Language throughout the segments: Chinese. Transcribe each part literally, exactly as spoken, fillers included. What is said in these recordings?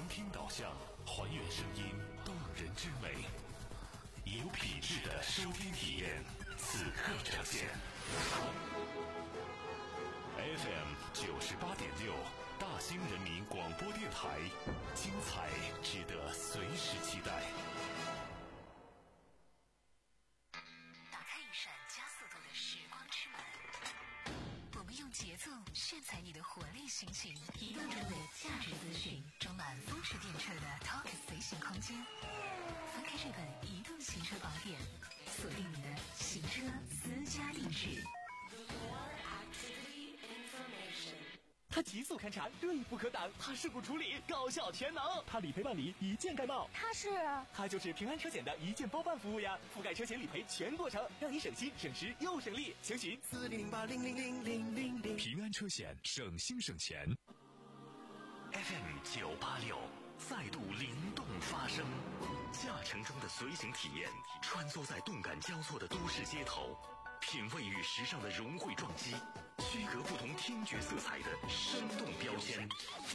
聆听导向，还原声音动人之美，有品质的收听体验，此刻呈现。F M 九十八点六，大兴人民广播电台，精彩值得随时期待。 打开一扇加速度的时光之门，我们用节奏炫彩你的活力心情，移动中的价值资讯，装满风驰电掣的 Talk 随行空间。翻开这本移动行车宝典，锁定你的行车私家定制。 它极速勘察，锐不可挡；它事故处理，高效全能；它理赔办理，一键盖帽。 它是， 它就是平安车险的一键包办服务呀，覆盖车险理赔全过程，让你省心省时又省力。详询四零零八零零零零零零。 平安车险，省心省钱。F M 九八六，再度灵动发声，驾乘中的随行体验，穿梭在动感交错的都市街头，品味与时尚的融汇撞击，区隔不同听觉色彩的生动标签。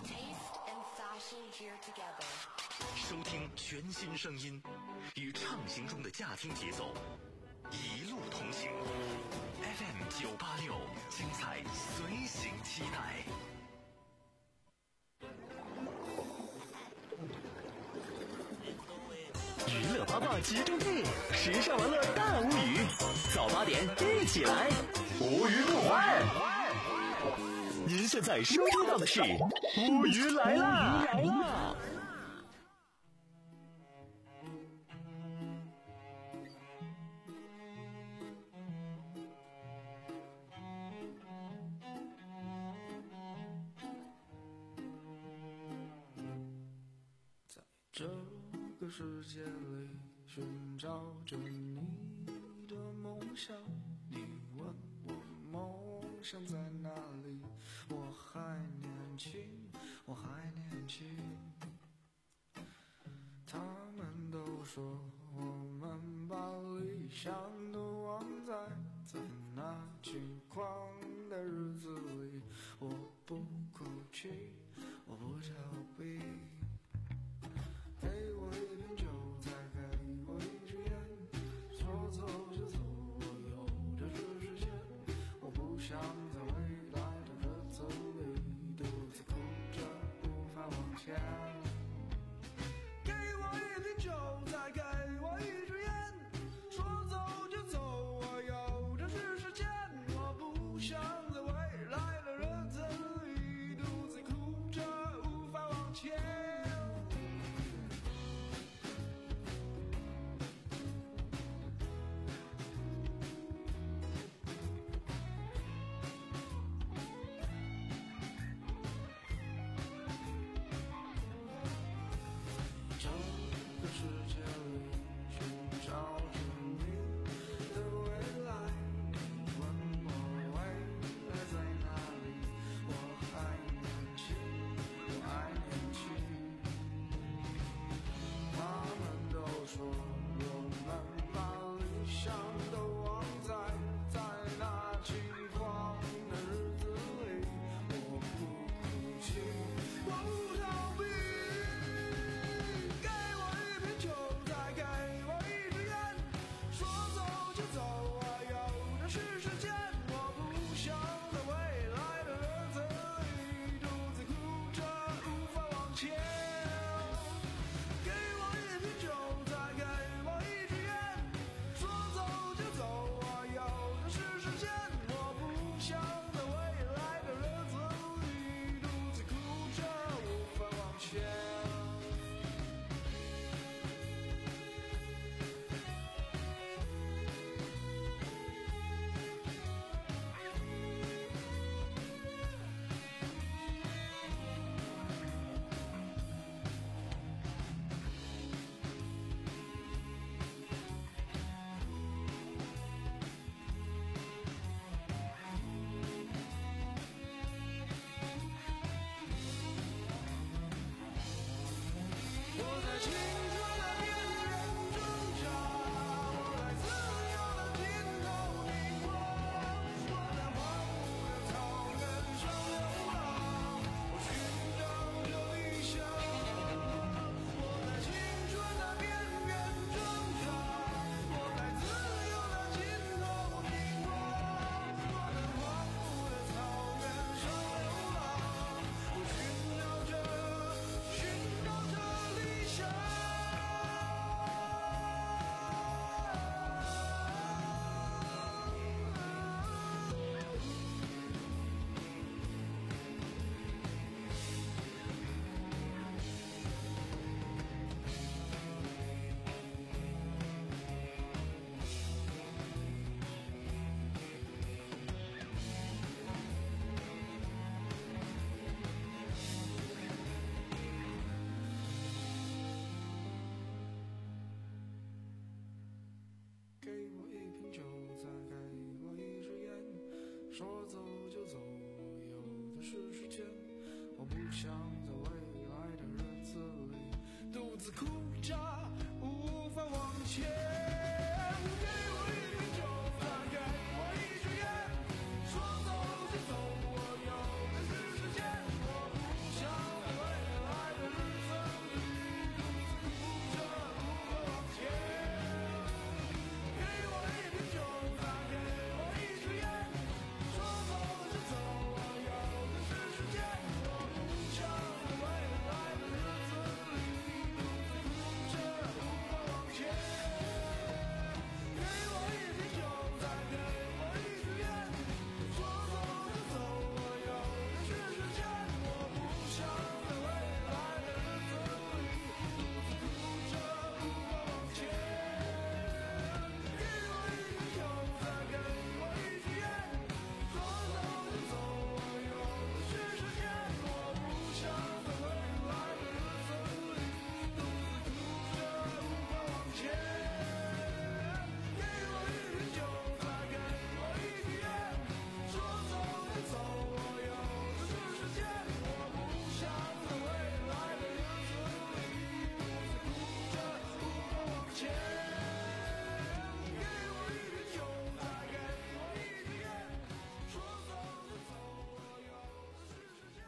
收听全新声音，与畅行中的驾听节奏，一路同行。F M 九八六，精彩随行期待。 娱乐八卦集中地，时尚玩乐大无语。早八点一起来，无语不欢。您现在收听到的是无语来啦！来啦！ 在这个世界里寻找着你的梦想，你问我梦想在哪里？我还年轻，我还年轻。他们都说我们把理想都忘在在那轻狂的日子里。我不哭泣，我不逃避。给我一瓶酒，再给我一支烟，说走就走，我有的是时间。我不想在未来的日子里独自哭着无法往前。给我一瓶酒，再给我一支烟，说走就走，我有的是时间。我不想在未来的日子里独自哭着无法往前。 子哭着无法往前。给我一瓶酒，再给我一支烟，说走就走，我有的是时间。我不想在未来的日子里独自哭着无法往前。给我一瓶酒，再给我一支烟，说走就走，我有的是时间。我不想在未来的日子里独自哭着无法往前。给我一瓶酒，再给我一支烟，说走就走，我有的是时间。我不想在未来的日子里独自哭着无法往前。给我一瓶酒，再给我一支烟，说走就走，我有的是时间。我不想在未来的日子里独自哭着无法往前。给我一瓶酒，再给我一支烟，说走就走，我有的是时间。我不想在未来的日子里独自哭着无法往前。给我一瓶酒，再给我一支烟，说走就走，我有的是时间。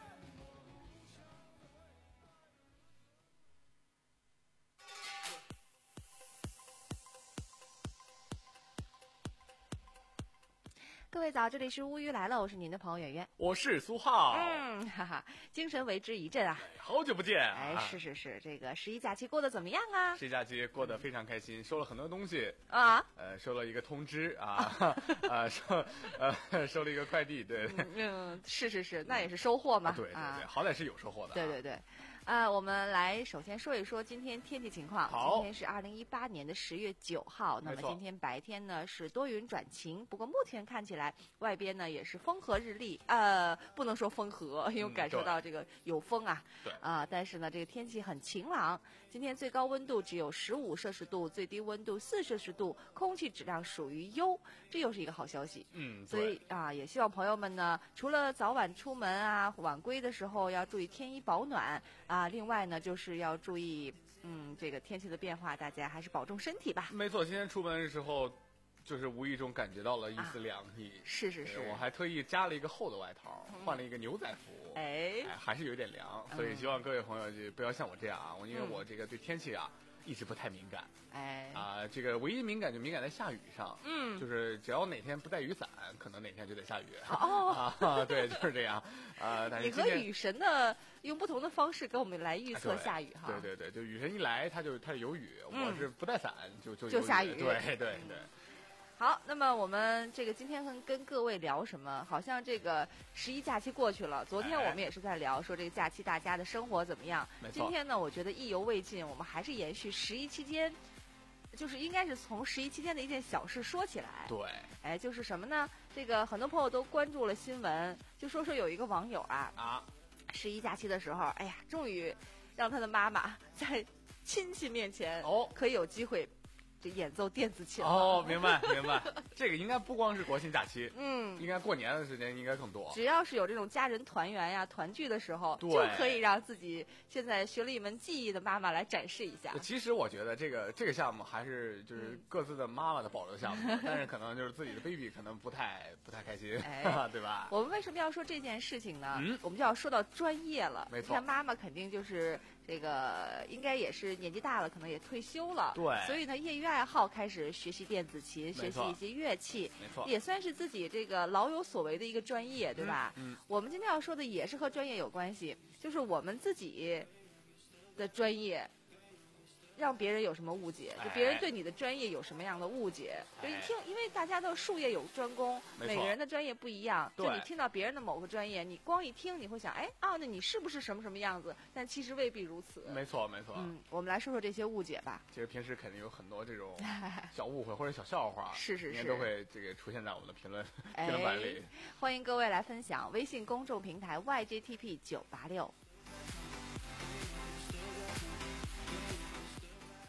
各位早，这里是乌鱼来了，我是您的朋友圆圆。 我是苏浩， 嗯，哈哈，精神为之一振啊！ 好久不见啊！ 哎，是是是，这个十一假期过得怎么样啊？ 十一假期过得非常开心，收了很多东西啊， 呃，收了一个通知啊，啊，收呃收了一个快递，对， 嗯，是是是，那也是收获嘛， 啊对对对， 啊好歹是有收获的、啊， 对对对。啊，我们来首先说一说今天天气情况。 好， 今天是二零一八年的十月九号，那么今天白天呢是多云转晴，不过目前看起来外边呢也是风和日丽，呃，不能说风和，因为我感受到这个有风啊， 对啊，但是呢这个天气很晴朗。今天最高温度只有十五摄氏度，最低温度四摄氏度，空气质量属于优，这又是一个好消息。 嗯， 所以啊，也希望朋友们呢，除了早晚出门啊，晚归的时候要注意添衣保暖。啊，另外呢，就是要注意，嗯，这个天气的变化，大家还是保重身体吧。 没错，今天出门的时候，就是无意中感觉到了一丝凉意。 啊、是是是， 我还特意加了一个厚的外套，嗯、换了一个牛仔服。 哎， 哎，还是有点凉，所以希望各位朋友就不要像我这样啊，我、嗯、因为我这个对天气啊。一直不太敏感， 哎啊，这个唯一敏感就敏感在下雨上， 嗯， 就是只要哪天不带雨伞，可能哪天就得下雨。 哦， 啊，对，就是这样，啊，但是你和雨神呢用不同的方式跟我们来预测下雨哈。 对对对，就雨神一来，他就他就有雨， 嗯、 我是不带伞就就就下雨， 对对对。对好，那么我们这个今天跟跟各位聊什么？好像这个十一假期过去了，昨天我们也是在聊说这个假期大家的生活怎么样。 没错。 今天呢，我觉得意犹未尽，我们还是延续十一期间，就是应该是从十一期间的一件小事说起来。 对。 哎，就是什么呢？这个很多朋友都关注了新闻，就说说有一个网友啊， 啊， 十一假期的时候，哎呀，终于让他的妈妈在亲戚面前哦可以有机会。这演奏电子琴哦，明白明白，这个应该不光是国庆假期， 嗯， 应该过年的时间应该更多。 只要是有这种家人团圆呀、团聚的时候，就可以让自己现在学了一门技艺的妈妈来展示一下。 其实我觉得这个这个项目还是就是各自的妈妈的保留项目，嗯、但是可能就是自己的 baby 可能不太不太开心， 哎、 对吧？ 我们为什么要说这件事情呢？ 嗯， 我们就要说到专业了。 没错， 你看妈妈肯定就是这个，应该也是年纪大了，可能也退休了， 对， 所以呢，业余爱好开始学习电子琴，学习一些乐器， 没错， 也算是自己这个老有所为的一个专业，对吧？ 嗯，嗯我们今天要说的也是和专业有关系，就是我们自己的专业。让别人有什么误解？就别人对你的专业有什么样的误解？ 哎、 就一听，因为大家都术业有专攻，每个人的专业不一样。就你听到别人的某个专业，你光一听，你会想，哎啊，那你是不是什么什么样子？但其实未必如此。 没错，没错。 嗯，我们来说说这些误解吧。 其实平时肯定有很多这种小误会或者小笑话， 是是是， 应该都会这个出现在我们的评论评论板里。 欢迎各位来分享微信公众平台 Y J T P 九八六。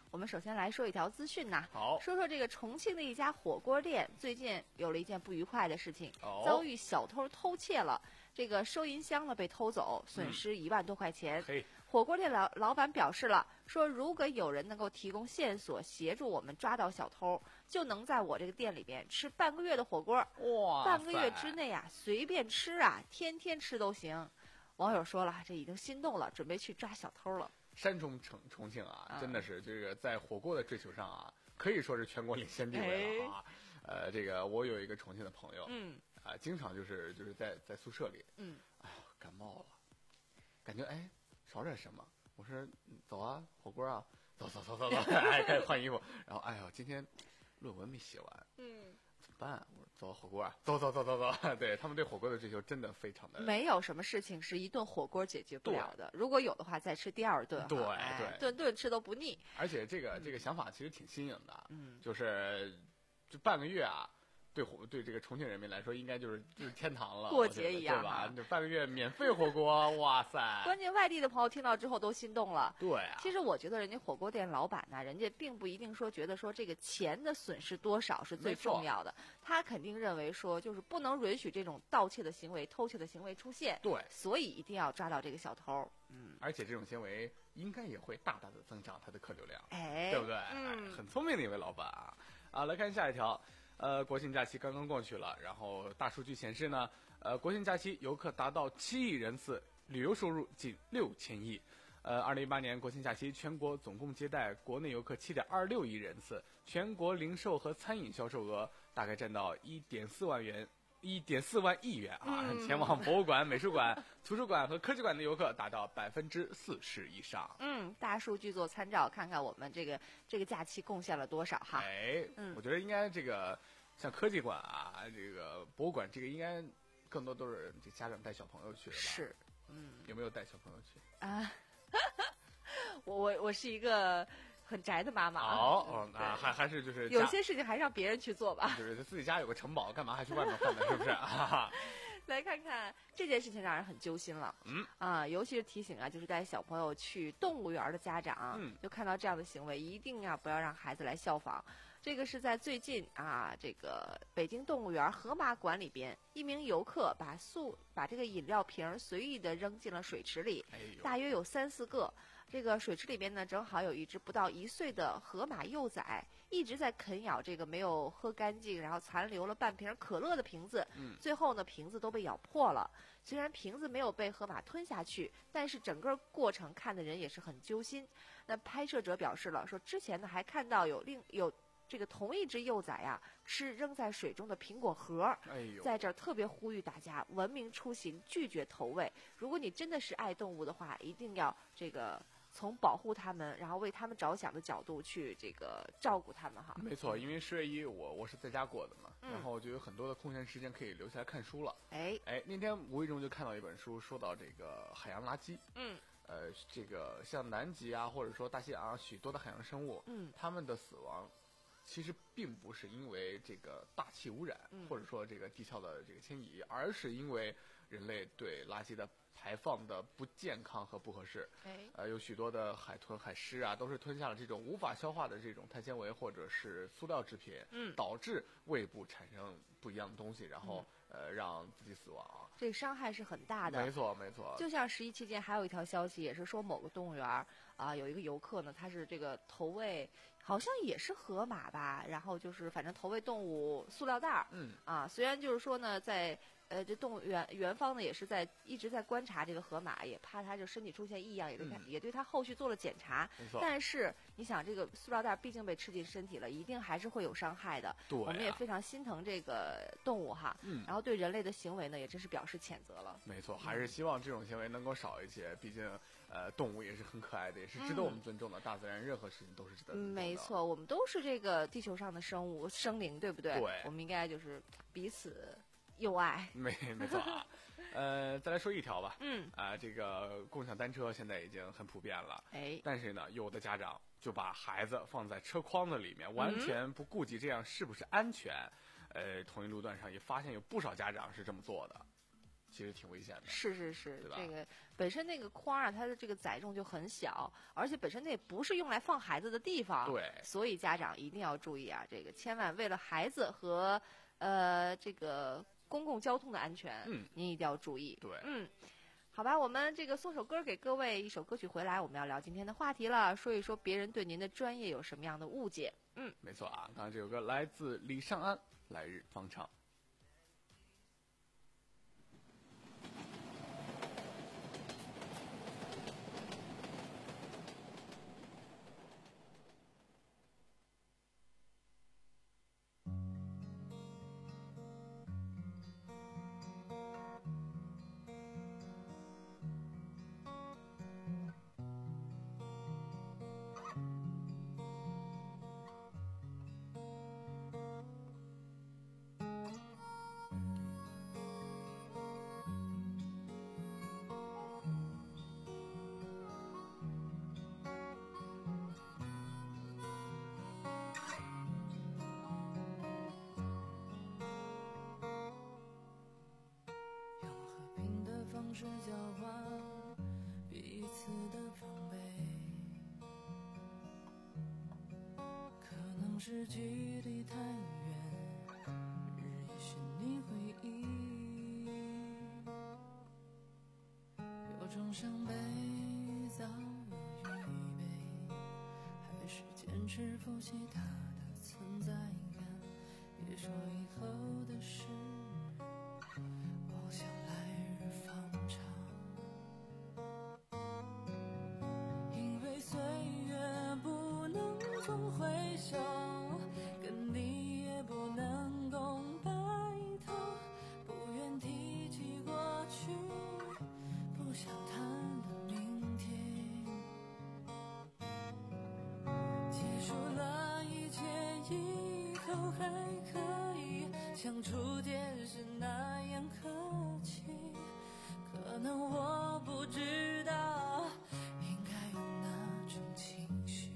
我们首先来说一条资讯呐， 好， 说说这个重庆的一家火锅店最近有了一件不愉快的事情， 哦、 遭遇小偷偷窃了，这个收银箱呢被偷走，损失一万多块钱。 嘿、嗯， 火锅店老老板表示了，说如果有人能够提供线索，协助我们抓到小偷，就能在我这个店里边吃半个月的火锅。 哇， 半个月之内啊，随便吃啊，天天吃都行。网友说了，这已经心动了，准备去抓小偷了。 山东重重庆啊，真的是这个在火锅的追求上啊，可以说是全国领先地位了啊。哎、呃，这个我有一个重庆的朋友， 嗯， 啊、呃，经常就是就是在在宿舍里， 嗯， 哎呦感冒了，感觉哎少点什么，我说走啊，火锅啊，走走走走走，哎开始换衣服，然后哎呦今天论文没写完， 嗯。 怎么办？我说走火锅啊，走走走走走。对他们对火锅的追求真的非常的。 没有什么事情是一顿火锅解决不了的，如果有的话，再吃第二顿。 对对、 哎，顿顿吃都不腻。 而且这个这个想法其实挺新颖的， 嗯， 就是就半个月啊，对火对这个重庆人民来说，应该就是就是天堂了， 过节一样， 对吧？就半个月免费火锅，哇塞！ 关键外地的朋友听到之后都心动了。 对啊。 其实我觉得人家火锅店老板呢，人家并不一定说觉得说这个钱的损失多少是最重要的，他肯定认为说就是不能允许这种盗窃的行为、偷窃的行为出现。 对。 所以一定要抓到这个小偷。嗯。 而且这种行为应该也会大大的增长他的客流量， 哎， 对不对？ 嗯， 很聪明的一位老板啊！啊，来看下一条。呃，国庆假期刚刚过去了，然后大数据显示呢，呃，国庆假期游客达到七亿人次，旅游收入近六千亿。呃，二零一八年国庆假期，全国总共接待国内游客七点二六亿人次，全国零售和餐饮销售额大概占到一点四万元。一点四万亿元啊！ 嗯、 前往博物馆、美术馆、图书馆和科技馆的游客达到百分之四十以上。 嗯，大数据做参照，看看我们这个这个假期贡献了多少哈。 哎， 嗯， 我觉得应该这个像科技馆啊，这个博物馆，这个应该更多都是这家长带小朋友去的吧？ 是，嗯， 有没有带小朋友去啊？我我我是一个很宅的妈妈。 哦哦啊，还还是就是有些事情还是让别人去做吧。 就是自己家有个城堡，干嘛还去外面换呢？是不是？ 来看看这件事情让人很揪心了。 嗯啊，尤其是提醒啊，就是带小朋友去动物园的家长， 嗯， 就看到这样的行为，一定要不要让孩子来效仿。这个是在最近啊，这个北京动物园河马馆里边，一名游客把塑把这个饮料瓶随意的扔进了水池里， 哎呦， 大约有三四个。这个水池里边呢，正好有一只不到一岁的河马幼崽，一直在啃咬这个没有喝干净，然后残留了半瓶可乐的瓶子。 嗯， 最后呢，瓶子都被咬破了。虽然瓶子没有被河马吞下去，但是整个过程看的人也是很揪心。那拍摄者表示了，说之前呢还看到有另有。这个同一只幼崽啊，吃扔在水中的苹果核。 哎呦， 在这儿特别呼吁大家文明出行，拒绝投喂。如果你真的是爱动物的话，一定要这个从保护它们，然后为它们着想的角度去这个照顾它们哈。 没错，因为十月一我我是在家过的嘛， 嗯、 然后就有很多的空闲时间可以留下来看书了。 哎哎，那天无意中就看到一本书，说到这个海洋垃圾。 嗯。 呃，这个像南极啊，或者说大西洋许多的海洋生物， 嗯， 它们的死亡。其实并不是因为这个大气污染， 嗯、 或者说这个地壳的这个迁移，而是因为人类对垃圾的排放的不健康和不合适。 哎， 呃，有许多的海豚、海狮啊，都是吞下了这种无法消化的这种碳纤维或者是塑料制品， 嗯， 导致胃部产生不一样的东西，然后、嗯、呃让自己死亡。 这个伤害是很大的。 没错，没错。 就像十一期间还有一条消息，也是说某个动物园啊、呃，有一个游客呢，他是这个投喂。好像也是河马吧，然后就是反正投喂动物塑料袋儿， 嗯啊，虽然就是说呢，在呃这动物园园方呢也是在一直在观察这个河马，也怕它就身体出现异样，也对它、嗯、也对它后续做了检查。 没错。 但是你想，这个塑料袋毕竟被吃进身体了，一定还是会有伤害的。 对、啊， 我们也非常心疼这个动物哈， 嗯， 然后对人类的行为呢，也真是表示谴责了。 没错，还是希望这种行为能够少一些，毕竟。呃，动物也是很可爱的，也是值得我们尊重的。嗯、大自然任何事情都是值得尊重的。 没错，我们都是这个地球上的生物生灵，对不对？ 对， 我们应该就是彼此友爱。 没没错啊。呃，再来说一条吧。 嗯。 啊、呃，这个共享单车现在已经很普遍了。 哎。 但是呢，有的家长就把孩子放在车筐子里面，完全不顾及这样是不是安全。嗯、呃，同一路段上也发现有不少家长是这么做的。 其实挺危险的。 是是是， 对吧？ 这个本身那个筐啊，它的这个载重就很小，而且本身那也不是用来放孩子的地方。 对， 所以家长一定要注意啊，这个千万为了孩子和呃这个公共交通的安全， 嗯， 您一定要注意。 对， 嗯。好吧，我们这个送首歌给各位，一首歌曲回来，我们要聊今天的话题了，说一说别人对您的专业有什么样的误解。嗯， 没错啊，刚刚这首歌来自李尚安，《来日方长》。 是交换彼此的防备，可能是距离太远，日夜寻你回忆，有种伤悲早有预备，还是坚持负起它的存在感，别说以后的事，我想来日方长，因为岁月不能总回首，跟你也不能共白头，不愿提起过去，不想谈论明天，结束了一切以后还可以像初见时那样客气，可能我不知道应该有哪种情绪。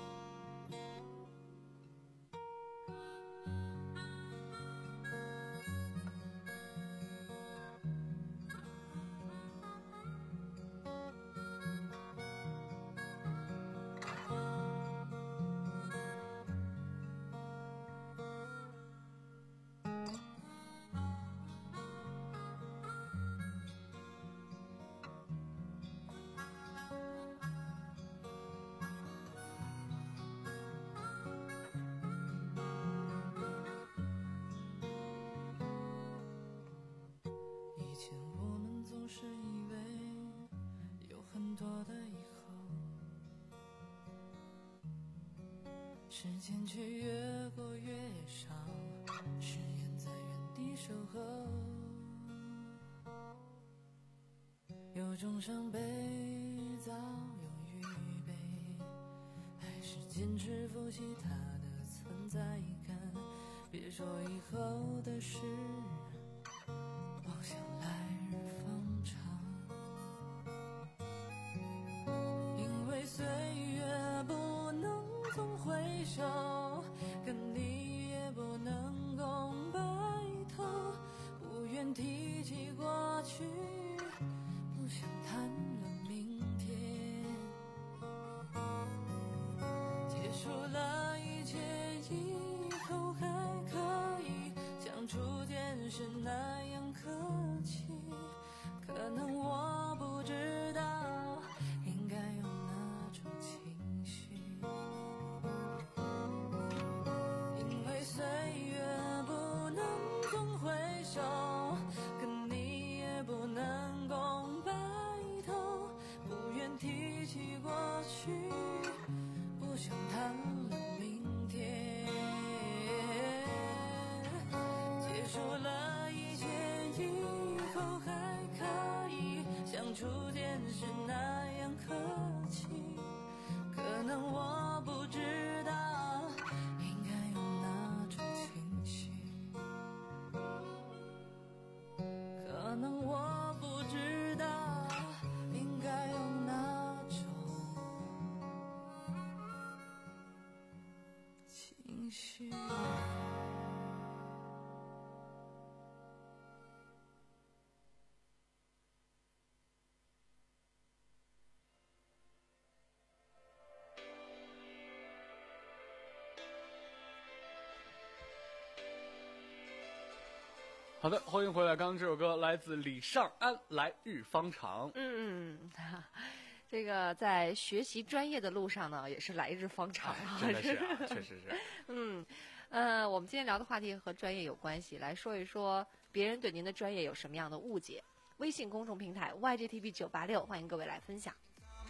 以前我们总是以为有很多的以后，时间却越过越少，誓言在原地守候，有种伤悲早有预备，还是坚持负起它的存在感，别说以后的事，妄想来日方长，因为岁月不能总回首，跟你也不能共白头，不愿提起过去，不想谈论明天，结束了一切以后还可以像初见时那样客气，可能我不知道应该有哪种情绪。 好的，欢迎回来。刚刚这首歌来自李尚安，《来日方长》。 嗯嗯，这个在学习专业的路上呢，也是来日方长啊， 真的是啊，确实是。 嗯，呃，我们今天聊的话题和专业有关系，来说一说别人对您的专业有什么样的误解。微信公众平台 Y G T V 九八六，欢迎各位来分享。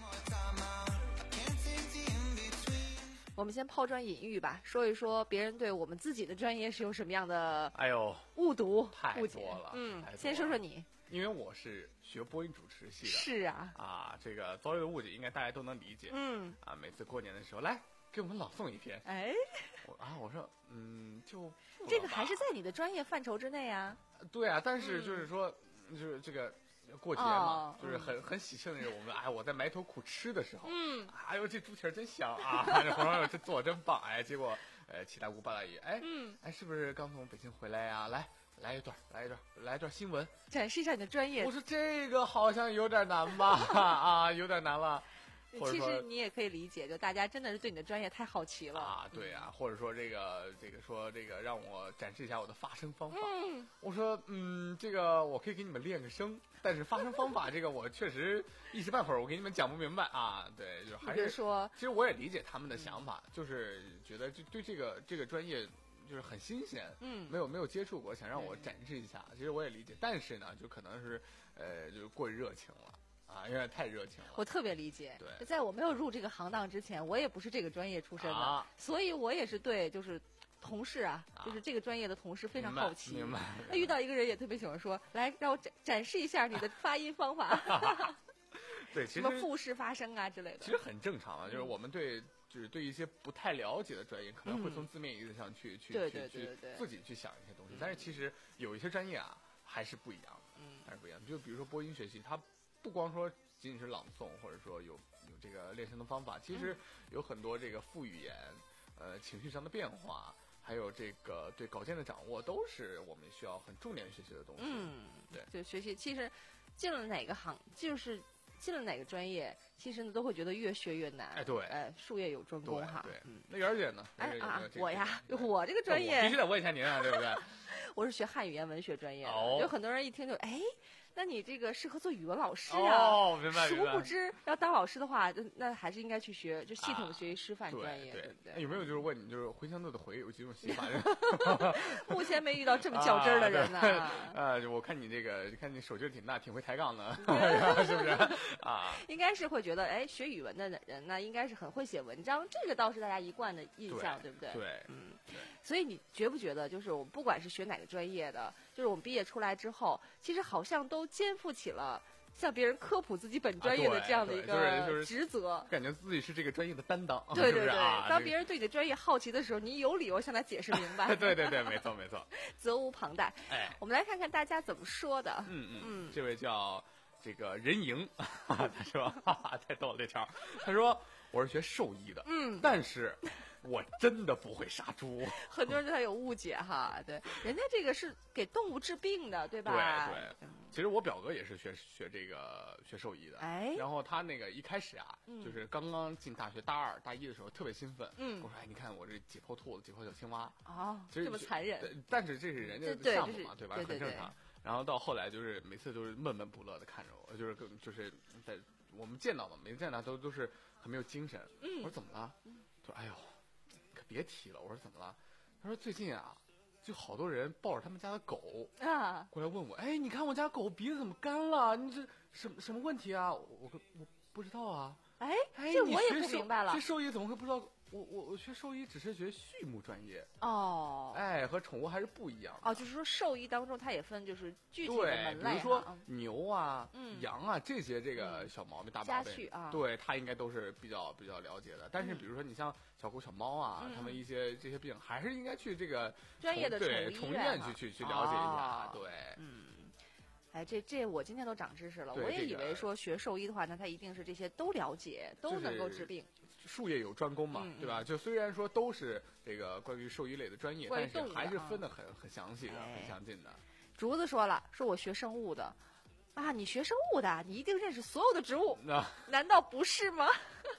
我们先抛砖引玉吧，说一说别人对我们自己的专业是有什么样的哎呦误读、 太误解多了。 嗯太多了， 先说说你。 因为我是学播音主持系的。 是啊。 啊，这个遭遇的误解应该大家都能理解。 嗯。 啊，每次过年的时候，来给我们朗诵一篇。 哎。 我啊，我说，嗯，就这个还是在你的专业范畴之内啊。 对啊，但是就是说，嗯、就是这个。过节嘛， 哦、 就是很、嗯、很喜庆的时候，我们哎，我在埋头苦吃的时候， 嗯， 哎呦，这猪蹄儿真香啊！这红烧肉这做的真棒，哎，结果呃七大姑八大姨，哎， 嗯， 哎，是不是刚从北京回来呀？来，来一段，来一段，来一段新闻， 展示一下你的专业。 我说这个好像有点难吧？啊，有点难了。 其实你也可以理解，就大家真的是对你的专业太好奇了啊，对啊，或者说这个这个说这个让我展示一下我的发声方法。 嗯， 我说嗯，这个我可以给你们练个声，但是发声方法这个我确实一时半会儿我给你们讲不明白啊。对，就还是说， 其实我也理解他们的想法，嗯、就是觉得就对这个这个专业就是很新鲜， 嗯， 没有没有接触过，想让我展示一下。其实我也理解，但是呢，就可能是呃，就是过于热情了。啊，有点太热情了。 我特别理解。 对， 在我没有入这个行当之前，我也不是这个专业出身的， 啊、 所以我也是对就是同事啊，啊就是这个专业的同事非常好奇。 明白。 那遇到一个人也特别喜欢说，来让我展展示一下你的发音方法。 对，其实什么复式发声啊之类的。 其实很正常啊，就是我们对就是对一些不太了解的专业，可能会从字面意思上去、嗯、去对对对对对去自己去想一些东西，但是其实有一些专业啊还是不一样的， 嗯， 还是不一样的。就比如说播音学习，它不光说仅仅是朗诵，或者说有有这个练声的方法，其实有很多这个副语言，呃，情绪上的变化，还有这个对稿件的掌握，都是我们需要很重点学习的东西。 嗯， 对， 就学习，其实进了哪个行，就是进了哪个专业，其实呢都会觉得越学越难。 哎，对， 哎，术业有专攻哈。 对， 嗯， 那袁姐呢？ 哎啊， 这个、 我呀，我这个专业必须得问一下您啊，对不对？ 我是学汉语言文学专业的， 哦、 有很多人一听就哎。那你这个适合做语文老师啊？哦，明白。 殊不知，要当老师的话，那还是应该去学，就系统的学习师范专业， 啊、对, 对不对？ 有没有就是问你，就是茴香豆的茴有几种写法？ 目前没遇到这么较真儿的人呢。 啊，呃，我看你这个，看你手劲挺大，挺会抬杠的，是不是？啊， 应该是会觉得，哎，学语文的人呢，应该是很会写文章，这个倒是大家一贯的印象， 对, 对不对？ 对， 嗯， 对。 所以你觉不觉得，就是我们不管是学哪个专业的，就是我们毕业出来之后，其实好像都肩负起了向别人科普自己本专业的这样的一个职责， 啊就是就是、感觉自己是这个专业的担当。 对对对， 是是啊、 当别人对你的专业好奇的时候，你有理由向他解释明白。 对对对，没错没错， 责无旁贷。 哎， 我们来看看大家怎么说的。 嗯嗯嗯， 这位叫这个任盈，他说哈哈太逗了这条，他说我是学兽医的， 嗯， 但是。我真的不会杀猪， 很多人对他有误解哈。对，人家这个是给动物治病的，对吧？ 对对。其实我表哥也是学学这个学兽医的， 哎， 然后他那个一开始啊， 嗯、 就是刚刚进大学大二大一的时候特别兴奋， 嗯， 我说哎，你看我这解剖兔子、解剖小青蛙， 哦， 这么残忍。 但是这是人家的项目嘛，对吧？ 对对对很正常。然后到后来就是每次都是闷闷不乐的看着我，就是就是在我们见到嘛，每次见到都都是很没有精神。 嗯， 我说怎么了？他说哎呦。别提了，我说怎么了？他说最近啊，就好多人抱着他们家的狗啊过来问我，哎，你看我家狗鼻子怎么干了？你这什么什么问题啊？我我我不知道啊。 哎， 哎这我也不明白了。 学兽医怎么会不知道？我我我学兽医只是学畜牧专业哦， 哎，和宠物还是不一样哦。就是说兽医当中它也分就是具体的门类， 比如说牛啊、 嗯、 羊啊这些这个小毛病、大毛病啊， 对它应该都是比较比较了解的。但是比如说你像小狗、小猫啊， 嗯、 它们一些这些病，还是应该去这个专业的对宠物医院去去去了解一下。 哦、 对， 嗯。哎，这这我今天都长知识了。 我也以为说学兽医的话，那他一定是这些都了解，都能够治病。 术业有专攻嘛， 嗯、 对吧？就虽然说都是这个关于兽医类的专业，但是还是分得很、啊、很详细的、 哎、 很详尽的。 竹子说了，说我学生物的，啊，你学生物的，你一定认识所有的植物， 那难道不是吗？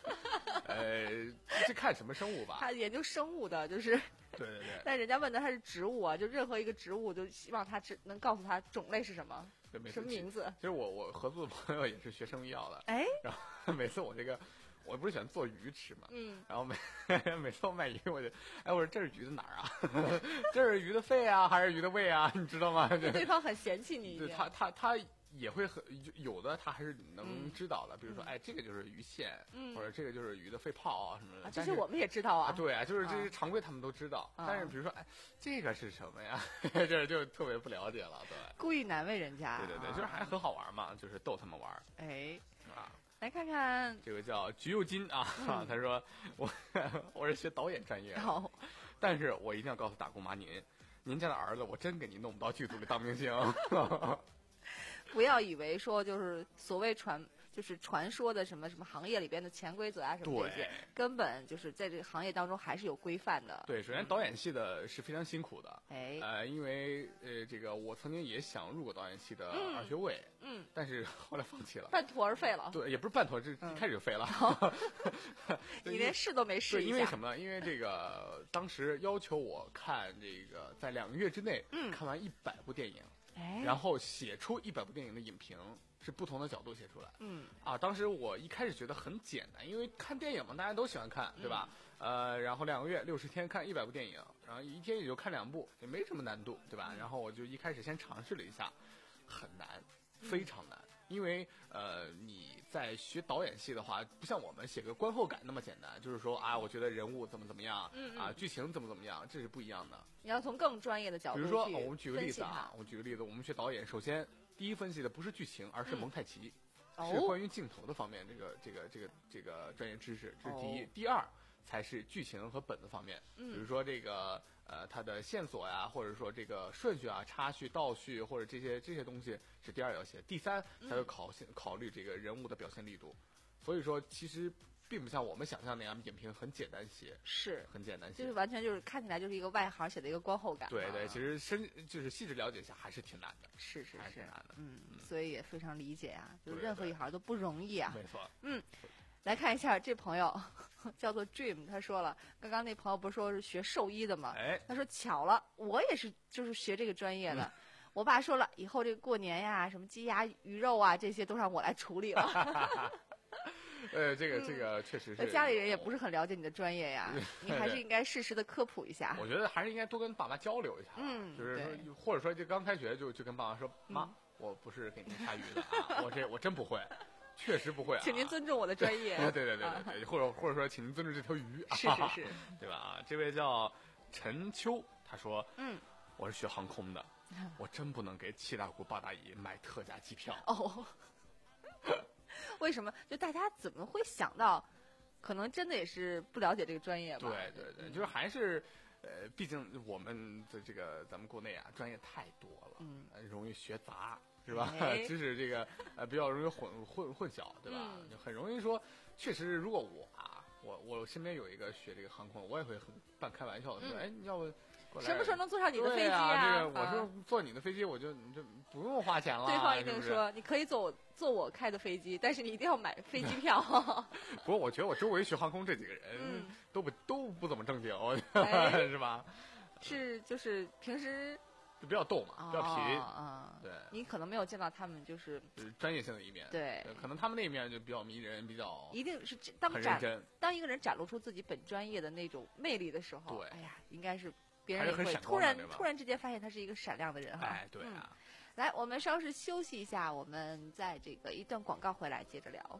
呃，这看什么生物吧。 他研究生物的，就是。 对对对。 但人家问的他是植物啊，就任何一个植物，就希望他知能告诉他种类是什么， 对， 什么名字。 其实我我合作的朋友也是学生医药的， 哎， 然后每次我这个。我不是喜欢做鱼吃嘛， 嗯， 然后每每次我买鱼，我就，哎，我说这是鱼的哪儿啊？这是鱼的肺啊，还是鱼的胃啊？你知道吗？ 对方很嫌弃你。 对他，他他也会很有的，他还是能知道的。嗯、比如说，哎，这个就是鱼腺，嗯、或者这个就是鱼的肺泡啊什么的。 啊，这些我们也知道啊。 啊对啊，就是这些常规他们都知道。啊、但是比如说，哎，这个是什么呀？这就特别不了解了，对。 故意难为人家。 对对对，就是还很好玩嘛，就是逗他们玩。 哎。 啊。 来看看这个叫橘右金啊，嗯、他说我我是学导演专业的， 哦、 但是我一定要告诉大姑妈您，您家的儿子我真给您弄不到剧组里当明星。 不要以为说就是所谓传就是传说的什么什么行业里边的潜规则啊什么这些，根本就是在这个行业当中还是有规范的。 对，首先导演系的是非常辛苦的， 哎、 嗯，呃，因为呃这个我曾经也想入过导演系的二学位， 嗯， 但是后来放弃了， 半途而废了。 对，也不是半途，这一开始就废了。 嗯、你连试都没试一下。 因为什么呢？因为这个当时要求我看这个在两个月之内看完一百部电影。 哎， 然后写出一百部电影的影评，是不同的角度写出来。 嗯， 啊，当时我一开始觉得很简单，因为看电影嘛，大家都喜欢看，对吧？嗯、呃，然后两个月六十天看一百部电影，然后一天也就看两部，也没什么难度，对吧？然后我就一开始先尝试了一下，很难，非常难。嗯，因为呃，你在学导演系的话，不像我们写个观后感那么简单，就是说啊，我觉得人物怎么怎么样， 嗯嗯啊，剧情怎么怎么样，这是不一样的。 你要从更专业的角度， 比如说，我们举个例子啊，我举个例子，我们学导演，首先第一分析的不是剧情，而是蒙太奇， 嗯、 是关于镜头的方面，这个这个这个这个专业知识，这是第一。 哦、 第二才是剧情和本子方面， 嗯、 比如说这个呃它的线索呀，或者说这个顺序啊、插叙、倒叙，或者这些这些东西是第二要写，第三才会考现、嗯、考虑这个人物的表现力度。所以说，其实并不像我们想象那样，影评很简单写， 是很简单写， 就是完全就是看起来就是一个外行写的一个观后感。 对对，其实深就是细致了解一下还是挺难的， 是是是， 挺难的。 嗯，所以也非常理解啊，就任何一行都不容易啊。 没错。 嗯，来看一下这朋友叫做 Dream， 他说了，刚刚那朋友不是说是学兽医的吗？ 哎， 他说巧了，我也是就是学这个专业的。嗯，我爸说了，以后这个过年呀，什么鸡鸭鱼肉啊，这些都让我来处理了。 呃，这个这个确实是， 家里人也不是很了解你的专业呀，你还是应该适时的科普一下。 我觉得还是应该多跟爸妈交流一下， 嗯， 就是说，或者说就刚开学就就跟爸妈说，妈，嗯、我不是给您杀鱼的啊，我这我真不会，确实不会、啊， 请您尊重我的专业。 对对对对对，或者或者说，请您尊重这条鱼。 是是是， 对吧？啊，这位叫陈秋，他说， 嗯， 我是学航空的，我真不能给七大姑八大姨买特价机票。 哦。为什么？就大家怎么会想到，可能真的也是不了解这个专业吧？ 对对对，就是还是，呃，毕竟我们的这个咱们国内啊，专业太多了， 嗯， 容易学杂，是吧？ 哎、 知识这个呃比较容易混混混淆，对吧？ 嗯、 就很容易说，确实，如果我啊，我我身边有一个学这个航空，我也会很半开玩笑的说，嗯、哎，你要不？ 什么时候能坐上你的飞机啊？ 啊这个我说坐你的飞机，我就你就不用花钱了。 对方一定说，你可以坐我坐我开的飞机，但是你一定要买飞机票。 不过我觉得我周围学航空这几个人、 嗯、 都不都不怎么正经， 哎、 是吧？ 是就是平时就比较逗嘛，比较皮啊。 对， 你可能没有见到他们就是专业性的一面。 对， 可能他们那一面就比较迷人，比较一定是当展当一个人展露出自己本专业的那种魅力的时候， 对， 哎呀，应该是。别人也会突然突然之间发现他是一个闪亮的人哈。 哎，对啊、 嗯。来，我们稍事休息一下，我们在这个一段广告回来接着聊。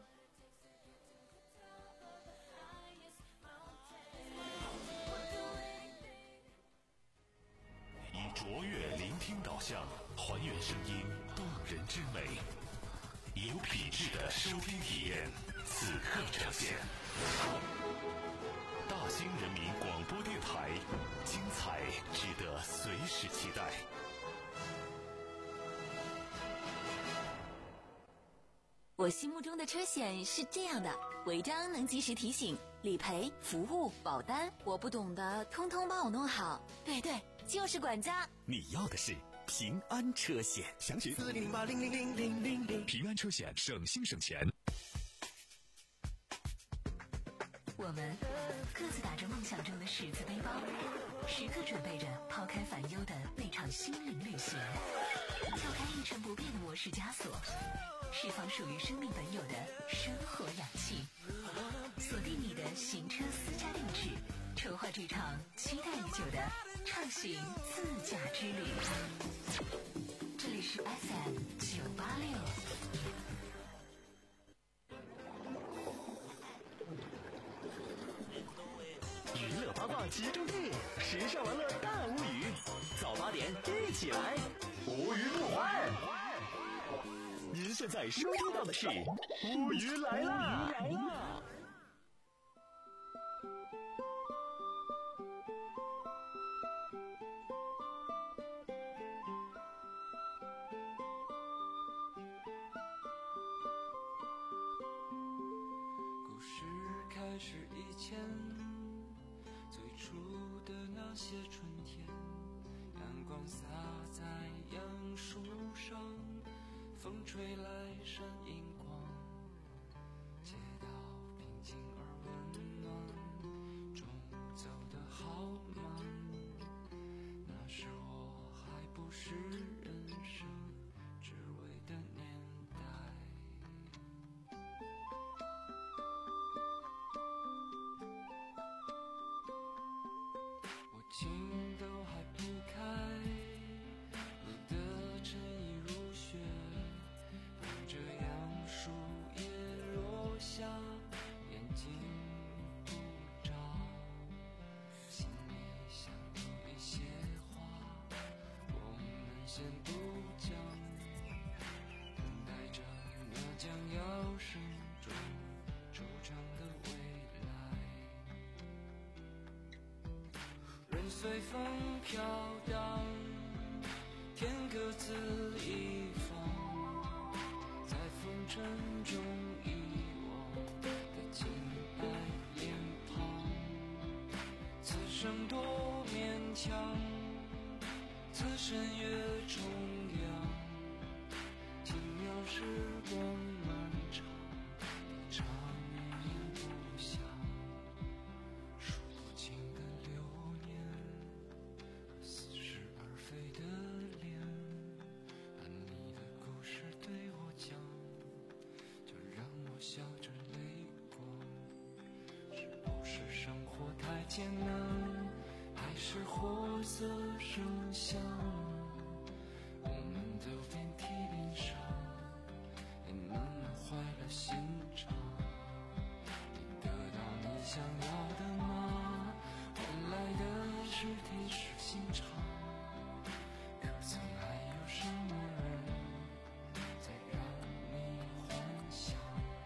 以卓越聆听导向，还原声音动人之美，有品质的收听体验，此刻呈现。大兴人民广播电台，精彩值得随时期待。 我心目中的车险是这样的：违章能及时提醒，理赔、服务、保单，我不懂的通通帮我弄好。对对，就是管家。 你要的是平安车险，详询四零八零零零零零零。平安车险，省心省钱。 们各自打着梦想中的十字背包，时刻准备着抛开烦忧的那场心灵旅行，跳开一成不变的模式枷锁，释放属于生命本有的生活氧气，锁定你的行车私家定制，筹划这场期待已久的畅行自驾之旅。这里是 F M 九八六。 娱乐八卦集中地，时尚玩乐大无语。早八点一起来，无语不欢。您现在收听到的是无语来啦！ 故事开始以前，最初的那些春天，阳光洒在杨树上，风吹来闪银光，街道平静而温暖，钟走得好慢，那时我还不是人生只为的年代。我情都还不开，你的衬衣如雪，伴着杨树叶落下，眼睛不眨，心里想有一些话，我们先不讲，等待着那将要生中惆怅的未来。任随风飘荡，天各自一方，在风尘中遗忘的清白脸庞，此生多勉强，此生越重阳，轻描时光漫长，一场一言不详，数不清的流年，似是而非的脸，把你的故事对我讲，就让我笑着泪光。是不是生活太艰难，还是货色生香？我们都遍体鳞伤，也慢慢坏了心肠。你得到你想要的吗？换来的是铁石心肠。可曾还有什么人在让你幻想？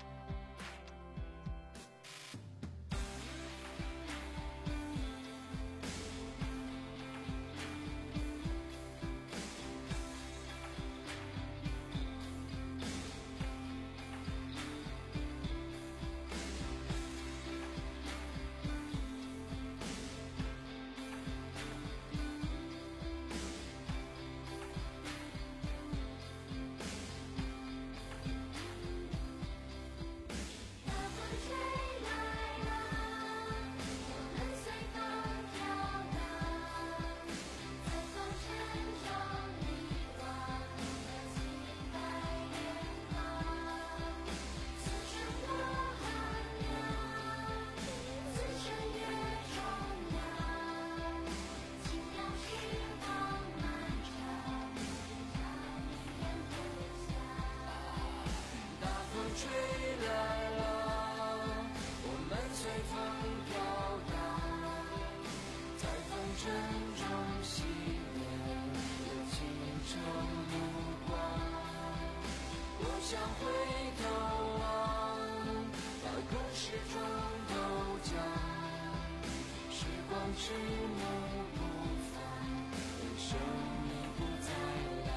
大风吹来了，我们随风飘荡，在风尘中遗忘的清白脸庞。此生多寒凉，此生越重阳，轻描时光漫长，一场一言不详。 大风吹来了，我们随风飘荡，在风尘中熄灭了清澈目光。我想回头望，把故事中都讲，时光迟暮不放，人生已不再来。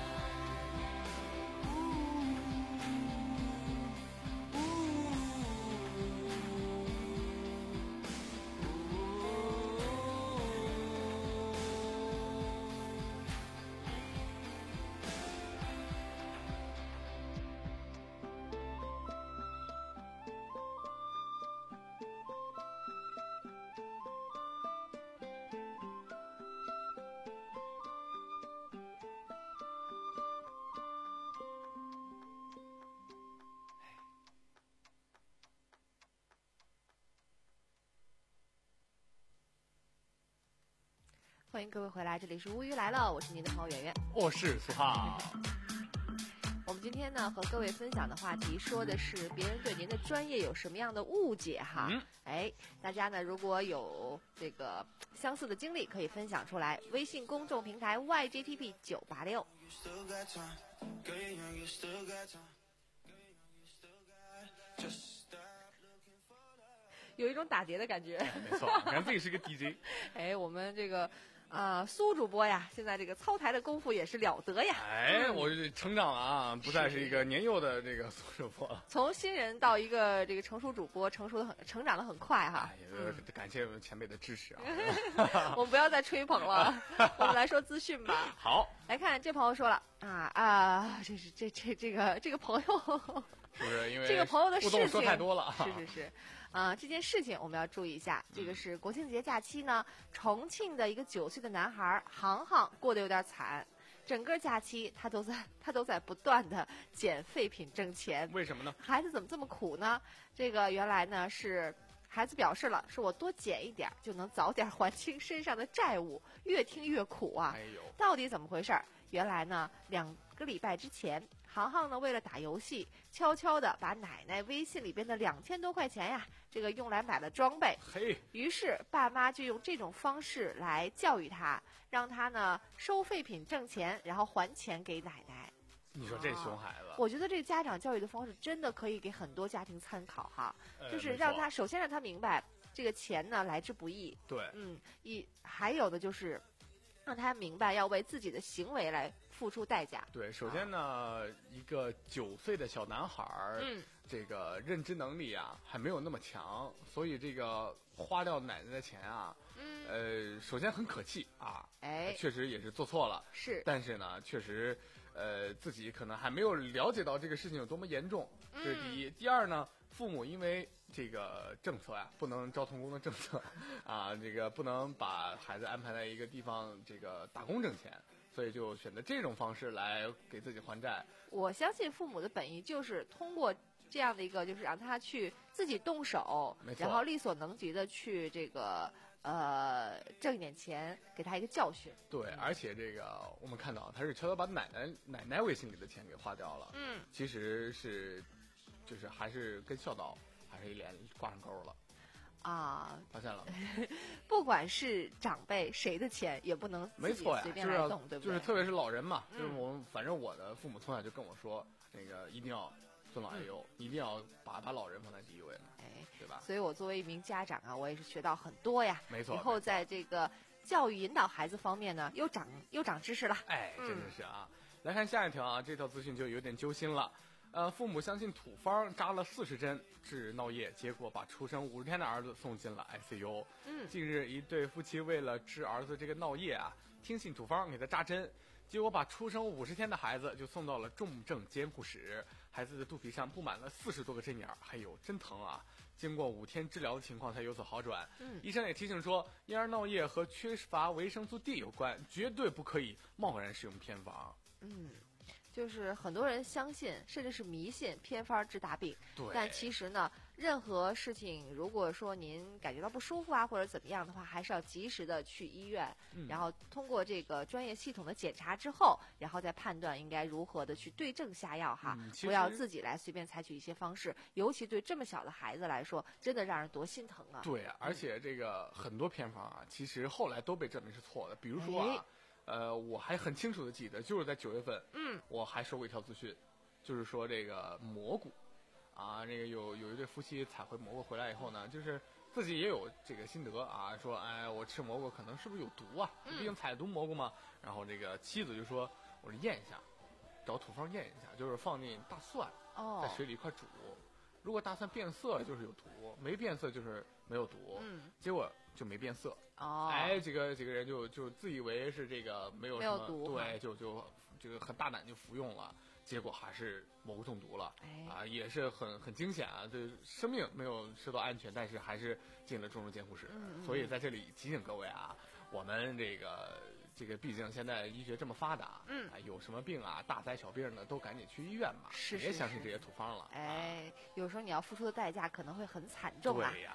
欢迎各位回来，这里是乌鱼来了，我是您的朋友圆圆。 我是苏浩。 我们今天呢和各位分享的话题说的是别人对您的专业有什么样的误解哈？ 嗯、 哎，大家呢如果有这个相似的经历，可以分享出来。微信公众平台 Y J T P 九八六。有一种打碟的感觉。 没错，感觉自己是个 D J。 哎，我们这个。啊、呃，苏主播呀，现在这个操台的功夫也是了得呀！ 哎，我成长了啊，不再是一个年幼的这个苏主播了。 从新人到一个这个成熟主播，成熟的很，成长的很快哈。 哎，嗯、感谢前辈的支持啊！ 我们不要再吹捧了，我们来说资讯吧。 好， 来看这朋友说了啊啊，这是这这这个这个朋友， 是不是因为这个朋友的事情说太多了？ 是是是。啊、呃，这件事情我们要注意一下。这个是国庆节假期呢，重庆的一个九岁的男孩航航过得有点惨，整个假期他都在他都在不断的捡废品挣钱。 为什么呢？ 孩子怎么这么苦呢？这个原来呢是孩子表示了，是我多捡一点就能早点还清身上的债务，越听越苦啊！ 哎呦， 到底怎么回事？原来呢，两个礼拜之前。航航呢，为了打游戏，悄悄地把奶奶微信里边的两千多块钱呀，这个用来买了装备。 嘿， 于是爸妈就用这种方式来教育他，让他呢收废品挣钱，然后还钱给奶奶。 你说这熊孩子， 我觉得这家长教育的方式真的可以给很多家庭参考哈， 呃、 就是让他首先让他明白这个钱呢来之不易。 对， 嗯，一还有的就是让他明白要为自己的行为来付出代价。 对，首先呢，啊、一个九岁的小男孩儿， 嗯， 这个认知能力啊还没有那么强，所以这个花掉奶奶的钱啊， 嗯， 呃，首先很可气啊， 哎， 确实也是做错了， 是， 但是呢，确实，呃，自己可能还没有了解到这个事情有多么严重，这是第一。 嗯、 第二呢，父母因为这个政策呀、啊，不能招童工的政策啊，这个不能把孩子安排在一个地方这个打工挣钱。所以就选择这种方式来给自己还债。 我相信父母的本意就是通过这样的一个，就是让他去自己动手，然后力所能及的去这个呃挣一点钱，给他一个教训。 对，而且这个我们看到他是悄悄把奶奶奶奶微信里的钱给花掉了。 嗯， 其实是就是还是跟孝道还是一连挂上钩了。 啊， 发现了， 不管是长辈谁的钱，也不能自己随便来动， 就是、 对不对？ 就是特别是老人嘛， 嗯、 就是我们反正我的父母从小就跟我说，那个一定要尊老爱幼，嗯、一定要把把老人放在第一位， 哎， 对吧？ 所以我作为一名家长啊，我也是学到很多呀。 没错， 以后在这个教育引导孩子方面呢，又长又长知识了。 哎，真的是啊！嗯、来看下一条啊，这条资讯就有点揪心了。呃，父母相信土方扎了四十针治闹夜，结果把出生五十天的儿子送进了 I C U。 嗯， 近日一对夫妻为了治儿子这个闹夜啊，听信土方给他扎针，结果把出生五十天的孩子就送到了重症监护室。孩子的肚皮上布满了四十多个针眼，还有真疼啊！经过五天治疗的情况才有所好转。 嗯， 医生也提醒说，婴儿闹夜和缺乏维生素 D 有关，绝对不可以贸然使用偏方。 嗯。就是很多人相信，甚至是迷信偏方治大病。 对。 但其实呢，任何事情，如果说您感觉到不舒服啊，或者怎么样的话，还是要及时的去医院， 嗯、 然后通过这个专业系统的检查之后，然后再判断应该如何的去对症下药哈， 嗯、 不要自己来随便采取一些方式。尤其对这么小的孩子来说，真的让人多心疼啊。 对啊，而且这个很多偏方啊，其实后来都被证明是错的。比如说啊。 哎呃，我还很清楚的记得，就是在九月份， 嗯， 我还收过一条资讯，就是说这个蘑菇，啊，这个有有一对夫妻采回蘑菇回来以后呢，就是自己也有这个心得啊，说哎，我吃蘑菇可能是不是有毒啊？毕竟采毒蘑菇嘛。然后这个妻子就说，我验一下，找土方验一下，就是放进大蒜， 哦， 在水里一块煮，如果大蒜变色了就是有毒，没变色就是没有毒。 嗯， 结果就没变色。 哦， 哎，这个几个人就就自以为是这个没有没什么有毒， 对，就就这个很大胆就服用了，结果还是蘑菇中毒了。 哎， 啊，也是很很惊险啊，这生命没有受到安全，但是还是进了重症监护室。 嗯、 所以在这里提醒各位啊，我们这个这个毕竟现在医学这么发达， 嗯， 啊，有什么病啊，大灾小病呢，都赶紧去医院吧， 是别相信这些土方了。 哎，有时候你要付出的代价可能会很惨重啊。 对呀。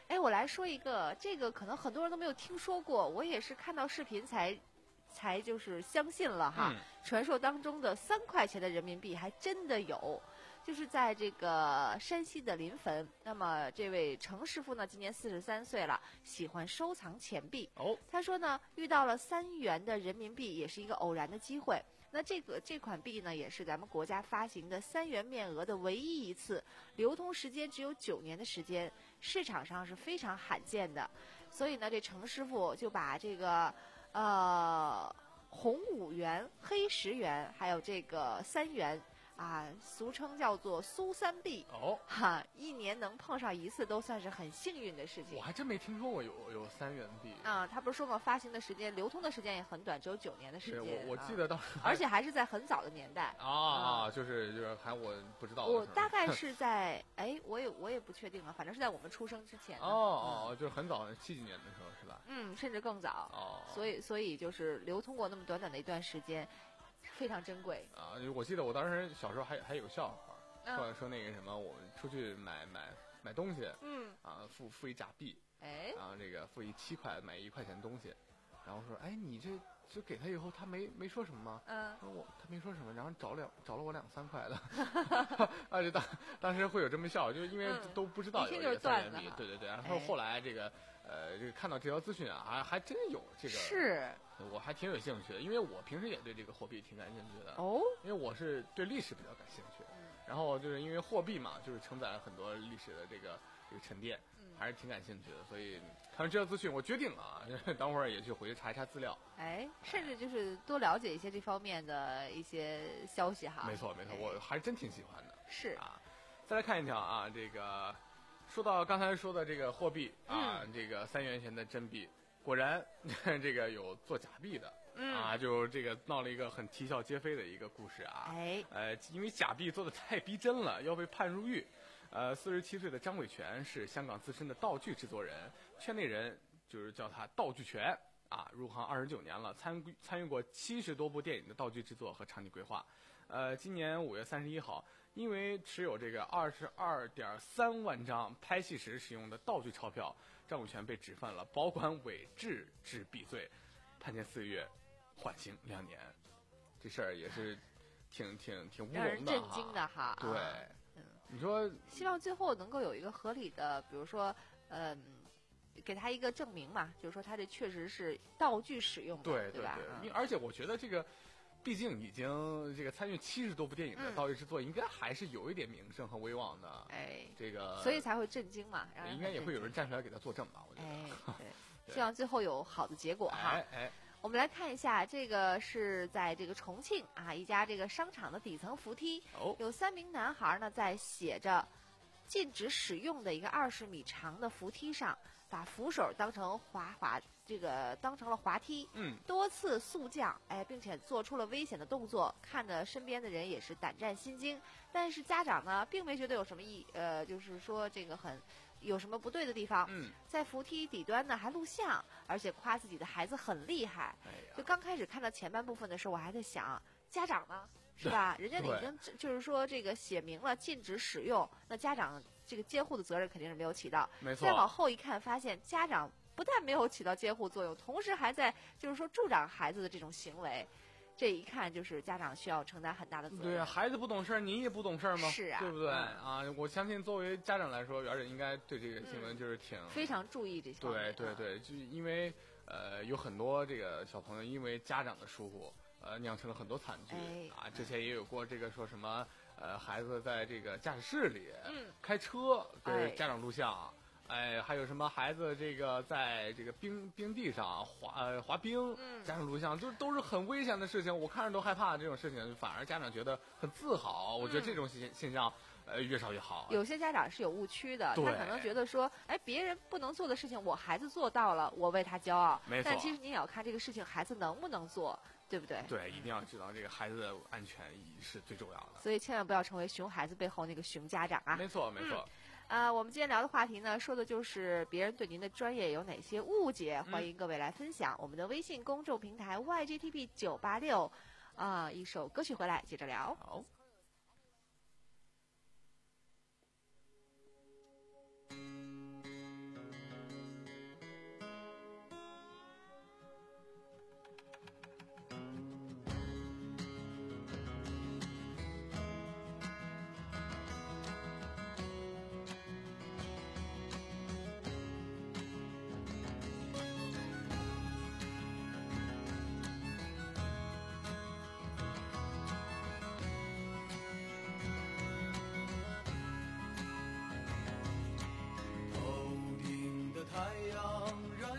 哎，我来说一个，这个可能很多人都没有听说过，我也是看到视频才才就是相信了哈。 嗯传说当中的三块钱的人民币还真的有，就是在这个山西的临汾。那么这位程师傅呢，今年四十三岁了，喜欢收藏钱币。 哦， 他说呢，遇到了三元的人民币，也是一个偶然的机会。那这个这款币呢，也是咱们国家发行的三元面额的唯一一次，流通时间只有九年的时间，市场上是非常罕见的。所以呢，这程师傅就把这个呃红五元、黑十元，还有这个三元啊，俗称叫做苏三币。 哦， 哈，一年能碰上一次都算是很幸运的事情我。还真没听说过有有三元币。 啊，他不是说过发行的时间、流通的时间也很短，只有九年的时是间。 我我记啊得当时还， 而且还是在很早的年代。 啊啊，就是就是还我不知道的时候。 我大概是在哎，我也我也不确定了，反正是在我们出生之前的。 哦哦，就是很早七几年的时候是吧？ 嗯，甚至更早。 哦， 所以所以就是流通过那么短短的一段时间，非常珍贵。 啊，我记得我当时小时候还还有笑话， 嗯说说那个什么，我们出去买买买东西， 嗯， 啊，付付一假币， 哎， 然后这个付一七块买一块钱东西，然后说，哎，你这就给他以后，他没没说什么吗？ 嗯， 说我他没说什么，然后找两找了我两三块的，啊，就当当时会有这么笑，就是因为嗯都不知道有这一听就是个三元币段子哈， 对对对，然后哎后来这个呃这个看到这条资讯啊，还还真有这个， 是我还挺有兴趣的，因为我平时也对这个货币挺感兴趣的， 哦， 因为我是对历史比较感兴趣，然后就是因为货币嘛，就是承载了很多历史的这个这个沉淀，还是挺感兴趣的，所以看完这条资讯，我决定了啊，等会儿也去回去查一查资料。 哎，甚至就是多了解一些这方面的一些消息哈。 没错没错， 哎我还真挺喜欢的。 是啊，再来看一条啊，这个说到刚才说的这个货币啊， 嗯这个三元钱的真币，果然这个有做假币的。 嗯啊，就这个闹了一个很啼笑皆非的一个故事啊。 哎， 呃，因为假币做的太逼真了，要被判入狱。呃，四十七岁的张伟全是香港资深的道具制作人，圈内人就是叫他道具全啊。入行二十九年了，参参与过七十多部电影的道具制作和场景规划。呃，今年五月三十一号，因为持有这个二十二点三万张拍戏时使用的道具钞票，张伟全被指犯了保管伪制制币罪，判监四个月。缓刑两年，这事儿也是挺挺挺乌让人龙的震惊的哈。 对， 啊嗯， 你说希望最后能够有一个合理的，比如说，嗯，给他一个证明嘛，就是说他这确实是道具使用的， 对对吧？ 对， 嗯因为而且我觉得这个，毕竟已经这个参与七十多部电影的嗯道具制作，应该还是有一点名声和威望的。 哎， 这个所以才会震惊嘛，让人应该也会有人很震惊站出来给他作证吧？我觉得。 哎，对， 对希望最后有好的结果哈。 哎哎， 我们来看一下，这个是在这个重庆啊，一家这个商场的底层扶梯， 哦， 有三名男孩呢在写着禁止使用的一个二十米长的扶梯上，把扶手当成滑滑这个当成了滑梯， 嗯， 多次速降，哎，并且做出了危险的动作，看得身边的人也是胆战心惊。但是家长呢，并没觉得有什么意，呃，就是说这个很有什么不对的地方。 嗯， 在扶梯底端呢还录像，而且夸自己的孩子很厉害。 哎就呀， 刚开始看到前半部分的时候，我还在想，家长呢，是吧？人家已对经就是说这个写明了禁止使用，那家长这个监护的责任肯定是没有起到。 没再往错， 后一看，发现家长不但没有起到监护作用，同时还在就是说助长孩子的这种行为。这一看就是家长需要承担很大的责任。 对啊，孩子不懂事儿，你也不懂事儿吗？ 是啊对不对？ 嗯啊，我相信作为家长来说，而且应该对这个新闻就是挺非常注意这方面。啊， 对对对，就因为呃有很多这个小朋友因为家长的疏忽，呃酿成了很多惨剧、 哎啊。之前也有过这个说什么呃孩子在这个驾驶室里、 嗯开车给哎家长录像。哎，还有什么孩子这个在这个冰冰地上滑呃滑冰， 嗯家长录像，就都是很危险的事情，我看着都害怕。这种事情反而家长觉得很自豪，我觉得这种现现象呃越少越好。 有些家长是有误区的， 对他可能觉得说，哎，别人不能做的事情，我孩子做到了，我为他骄傲。 没错但其实你也要看这个事情孩子能不能做，对不对？ 对，一定要知道这个孩子的安全是最重要的。 所以千万不要成为熊孩子背后那个熊家长啊！ 没错，没错。 啊，我们今天聊的话题呢，说的就是别人对您的专业有哪些误解，欢迎各位来分享。我们的微信公众平台 Y G T B 九八六，啊，一首歌曲回来接着聊。 好。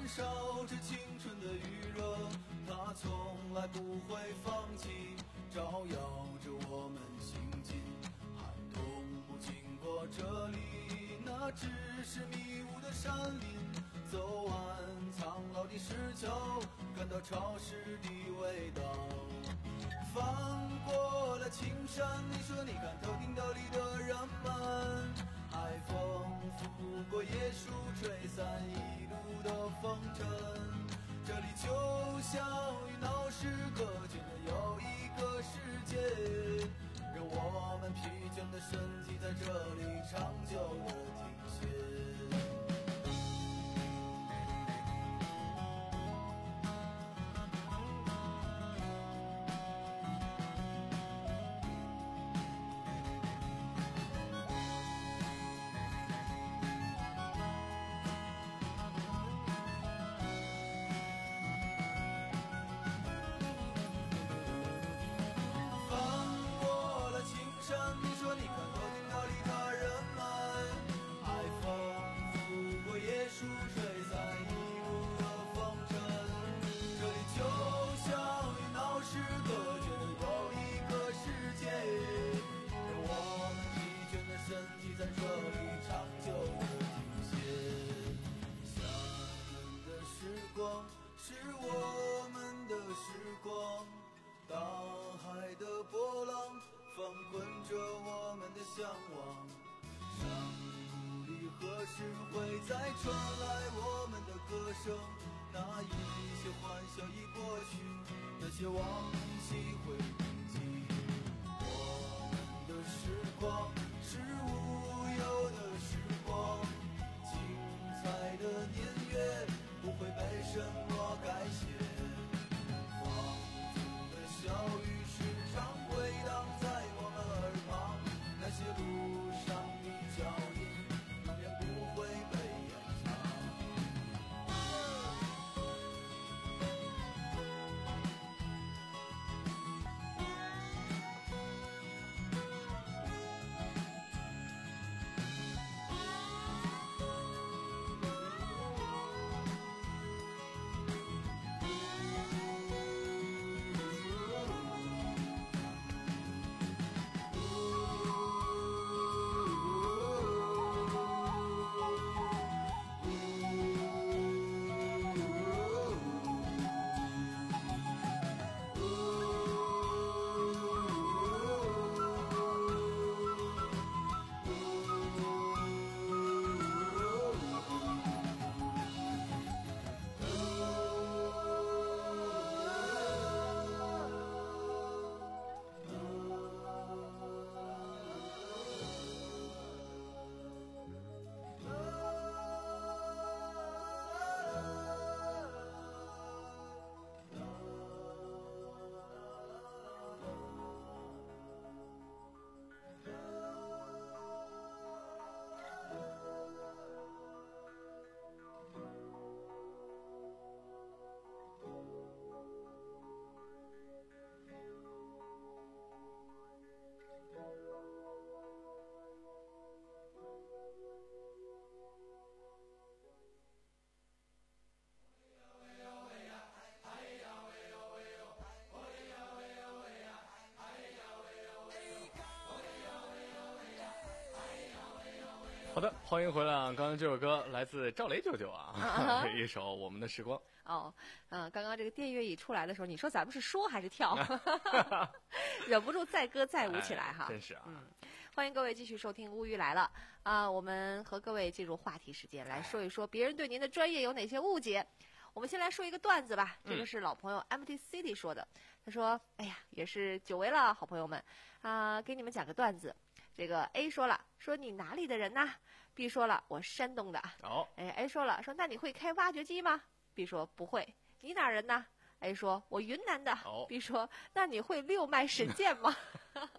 烧着青春的余热，它从来不会放弃，照耀着我们行进。寒冬不经过这里，那只是迷雾的山林。走完苍老的石桥，感到潮湿的味道。翻过了青山，你说你看头顶斗笠的人们，海风拂过椰树，吹散一路的风尘。这里就像与闹市隔绝的又一个世界，让我们疲倦的身体在这里长久的停歇。是我们的时光，大海的波浪翻滚着我们的向往。山谷里何时会再传来我们的歌声？那一些欢笑已过去，那些往昔会铭记。我们的时光是无忧的时光，精彩的年月不会被什么改写，放纵的小雨时常回荡在我们耳旁，那些路上的脚印永远不会被掩藏。 好的，欢迎回来啊！刚刚这首歌来自赵雷舅舅啊，一首《我们的时光》。 哦，嗯、呃，刚刚这个电乐一出来的时候，你说咱们是说还是跳？忍不住再歌再舞起来哈！ 哎、真是啊！ 嗯，欢迎各位继续收听《乌鱼来了》啊、呃，我们和各位进入话题时间，来说一说别人对您的专业有哪些误解。我们先来说一个段子吧，这个是老朋友 M T City 说的。他说：“哎呀，也是久违了，好朋友们啊、呃，给你们讲个段子。这个 A 说了，说你哪里的人呢 ？B 说了，我山东的。 哦， 哎 ，A 说了，说那你会开挖掘机吗 ？B 说不会。你哪人呢 ？A 说我云南的。 哦 B 说那你会六脉神剑吗？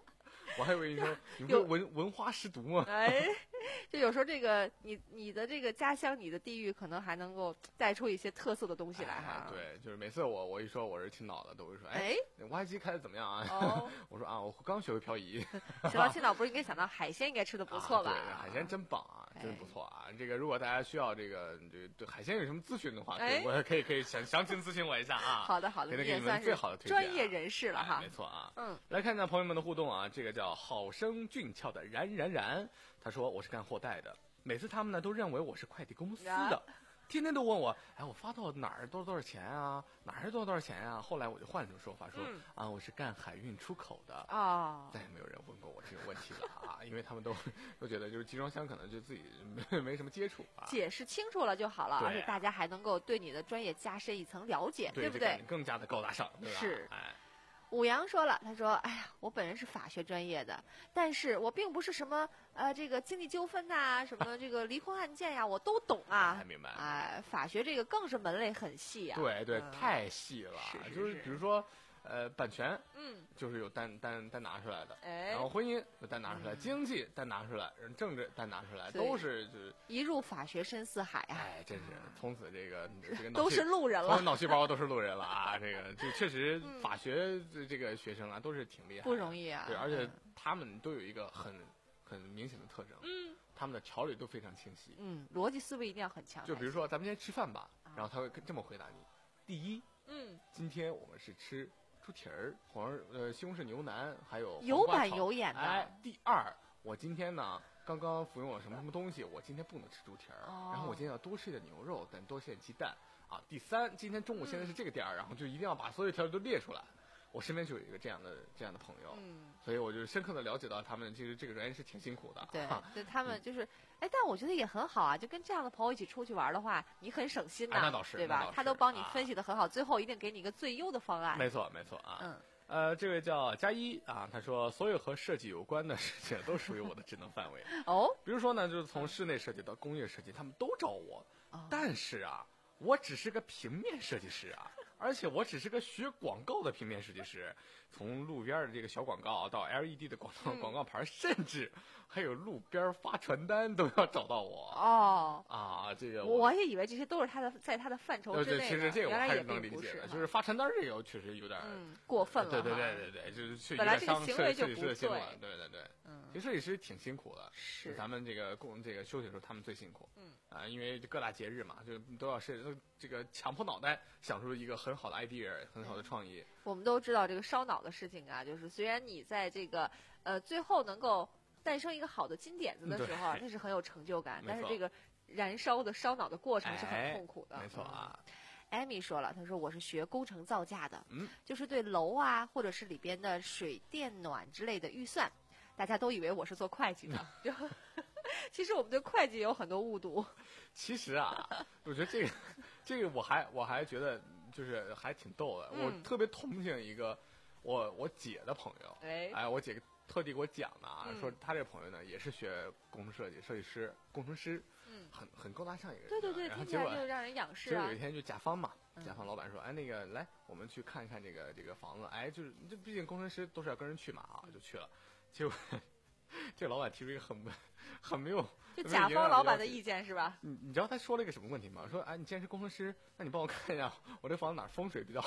我还以为你说你不是文文化识读吗？ 哎，就有时候这个你你的这个家乡、你的地域，可能还能够带出一些特色的东西来哈。 哎对，就是每次我我一说我是青岛的，都会说，哎， 哎， 挖机开的怎么样啊？ 哦我说啊，我刚学会漂移。 想到青岛，不是应该想到海鲜应该吃的不错吧？ 啊、对，海鲜真棒啊， 哎真不错啊。这个如果大家需要这个这个对海鲜有什么咨询的话， 哎可以我可以可以详详情咨询我一下啊。 好的好的， 给他你也算给你们最是好的推荐啊专业人士了哈。 哎没错啊。 嗯， 来看一下朋友们的互动啊，这个叫好声俊俏的然然然，他说我是干货代的，每次他们呢都认为我是快递公司的。 啊天天都问我，哎，我发到哪儿多少多少钱啊？哪儿多少多少钱啊？后来我就换一种说法，说、 嗯、 啊，我是干海运出口的。 哦， 再也没有人问过我这个问题了啊，因为他们都都觉得就是集装箱可能就自己没没什么接触啊。 解释清楚了就好了， 对而且大家还能够对你的专业加深一层了解， 对不对？ 更加的高大上，对吧？ 是。 哎。 武阳说了，他说：“哎呀，我本人是法学专业的，但是我并不是什么呃这个经济纠纷呐、什么这个离婚案件呀，我都懂啊。 哎，明白。 哎，法学这个更是门类很细啊。 对对， 嗯、 太细了。 是是就是比如说，呃，版权， 嗯， 就是有单单单拿出来的， 哎， 然后婚姻就单拿出来， 嗯、 经济单拿出来，政治单拿出来，都是就是一入法学深似海啊。 哎，真是从此这个这个都是路人了， 脑细胞都是路人了啊！这个就确实法学这个学生啊，都是挺厉害， 不容易啊。 对，而且他们都有一个很很明显的特征， 嗯， 他们的条理都非常清晰， 嗯，逻辑思维一定要很强。 就比如说，咱们先吃饭吧，然后他会这么回答你：第一， 嗯， 今天我们是吃猪蹄儿、黄呃西红柿牛腩，还有有板有眼的。 哎，第二，我今天呢刚刚服用了什么什么东西，我今天不能吃猪蹄儿， 哦、 然后我今天要多吃一点牛肉，但多吃点鸡蛋啊。第三，今天中午现在是这个点儿、嗯，然后就一定要把所有条例都列出来。我身边就有一个这样的这样的朋友， 嗯， 所以我就深刻的了解到他们其实这个专业是挺辛苦的。 对，对他们就是，哎、嗯，但我觉得也很好啊，就跟这样的朋友一起出去玩的话，你很省心呐、 啊，那倒是， 对吧？他都帮你分析的很好、啊，最后一定给你一个最优的方案。 没错，没错啊。 嗯。 呃，这位叫佳一啊，他说所有和设计有关的事情都属于我的职能范围。 哦， 比如说呢，就是从室内设计到工业设计，他们都找我。 哦、 但是啊，我只是个平面设计师啊，而且我只是个学广告的平面设计师。从路边的这个小广告到 L E D 的广告、嗯、广告牌，甚至还有路边发传单都要找到我。 哦， 啊，这个我, 我也以为这些都是他的在他的范畴之内的。 对对，其实这个我还是能理解的，就是发传单这个确实有点、 嗯、过分了。 对对对对对，就是去本来这个行为就不对。 对对对， 嗯， 其实设计师挺辛苦的。 是咱们这个工这个休息的时候，他们最辛苦。 嗯啊，因为各大节日嘛，就都要是这个强迫脑袋想出一个很好的 idea， 很好的创意。 我们都知道这个烧脑的事情啊，就是虽然你在这个呃最后能够诞生一个好的金点子的时候，那是很有成就感，但是这个燃烧的烧脑的过程是很痛苦的。 哎、没错啊。 艾米说了，她说我是学工程造价的， 嗯， 就是对楼啊或者是里边的水电暖之类的预算，大家都以为我是做会计的，就其实我们对会计有很多误读。 其实啊，我觉得这个这个我还我还觉得就是还挺逗的， 嗯、 我特别同情一个我我姐的朋友， 哎， 哎，我姐特地给我讲的啊， 嗯、 说她这个朋友呢也是学工程设计，设计师、工程师， 嗯， 很很高大上一个人， 对对对， 然后听起来就让人仰视啊。 结果有一天就甲方嘛， 嗯、 甲方老板说，哎，那个来，我们去看看这个这个房子，哎，就是这毕竟工程师都是要跟人去嘛啊，就去了，结果这个老板提出一个很很没有。 就甲方老板的意见是吧？ 你你知道他说了一个什么问题吗？说哎，你既然是工程师，那你帮我看一下我这房子哪风水比较好。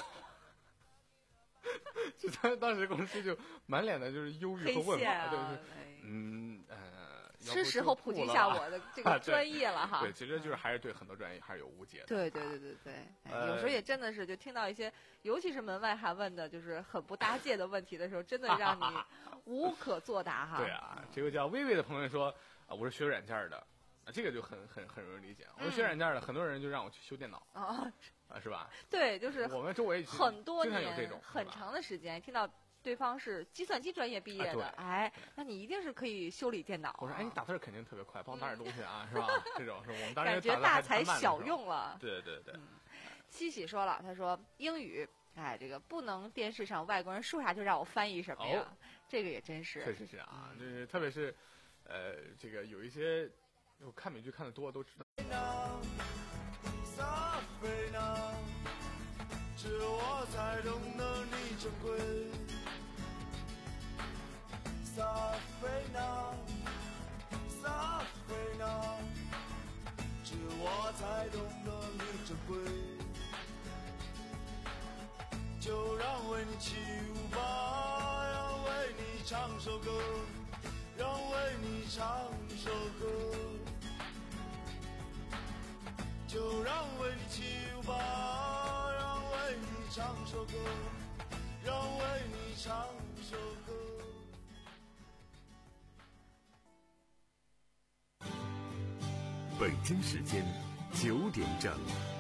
就他当时工程师就满脸的就是忧郁和问号， 啊、 对对，嗯呃， 是时候普及一下我的这个专业了哈。 对，其实就是还是对很多专业还是有误解的。 对对对对对， 呃、 有时候也真的是就听到一些，尤其是门外汉问的就是很不搭界的问题的时候，真的让你无可作答哈。 对啊，这个叫微微的朋友说。啊，我是学软件的，啊，这个就很很很容易理解。我是学软件的，很多人就让我去修电脑啊， 啊，是吧？ 对，就是我们周围很多年有这种很长的时间，听到对方是计算机专业毕业的， 啊、 哎，那你一定是可以修理电脑。 我说，哎，你打字肯定特别快，帮我打点东西啊，是吧？这种是我们当时感觉大材小用了。 对对对。 嗯，西喜说了，他说英语。哎，这个不能电视上外国人说啥就让我翻译什么呀？ 哦、 这个也真是。 确实是啊，就是特别是，呃，这个有一些我看美剧看的多都知道。只有我才懂得你珍贵。 你起舞吧，让为你唱首歌，让为你唱首歌，就让为你起舞吧，让为你唱首歌，让为你唱首歌。 北京时间九点整。